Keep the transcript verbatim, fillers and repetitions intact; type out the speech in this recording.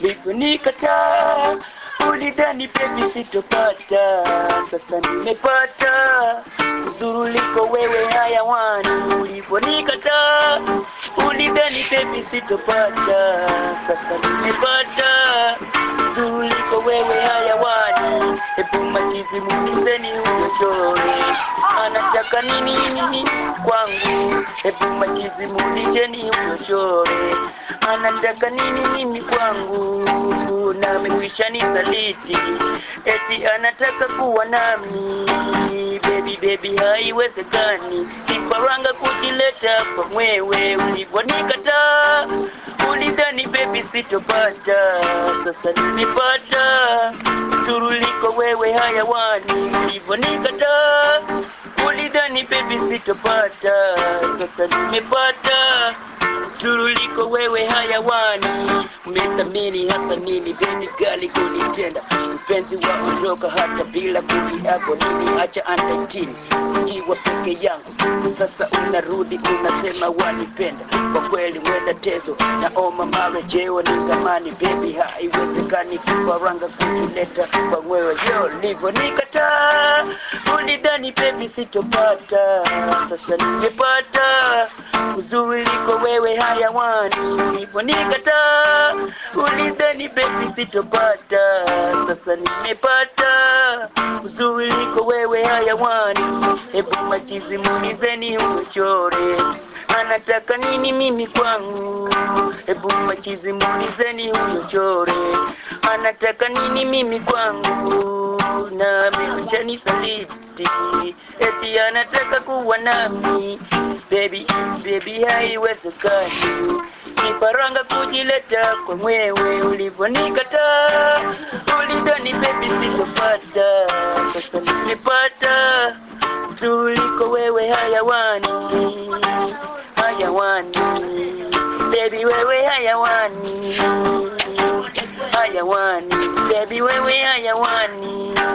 Nikataa, ulidhani baby sitopata, sasa nimepata. Uzuri uliko wewe hayawani, uliponikataa, ulidhani baby sitopata, sasa nimepata. Uzuri uliko wewe hayawani, hebu machizi muulizeni huyo chore, anataka nini nini kwangu? Hebu machizi muulizeni huyo chore, anataka nini nini kwangu? Na amekwisha nisaliti, eti anataka kuwa nami. Baby baby haiwezekani, kifaranga kujileta kwa mwewe. Uliponikataa, ulidhani baby sitopata, sasa nimepata. Turuliko wewe hayawani, uliponikataa, ulidhani baby sitopata, sasa nimepata. Turuliko wewe hayawani, umethamini hasa nini baby gali kunitenda? Mpenzi waondoka hata bila kuniago nini, acha andaitini ukiwa peke yangu. Sasa unarudi unasema wanipenda, kwa kweli mwenda tezo na oma marejeo ni zamani. Baby haiwezekani kifaranga kujileta kwa mwewe. Yo livo nikataa, ulidhani baby sitopata, sasa nimepata. Uzuri liko wewe hayawani, uliponikataa, ulidhani baby sitopata, sasa nimepata. Uzuri liko wewe hayawani, hebu machizi muulizeni huyo chore, anataka nini mimi kwangu? Hebu machizi muulizeni huyo chore, anataka nini mimi kwangu? Na amekwisha nisaliti, eti anataka kuwa nami. Baby, baby haiwezekani, kifaranga kujileta kwa mwewe. Uliponikataa, ulidhani baby sitopata, sasa nimepata. Tuliko wewe hayawani, hayawani, baby wewe hayawani, hayawani, baby wewe hayawani.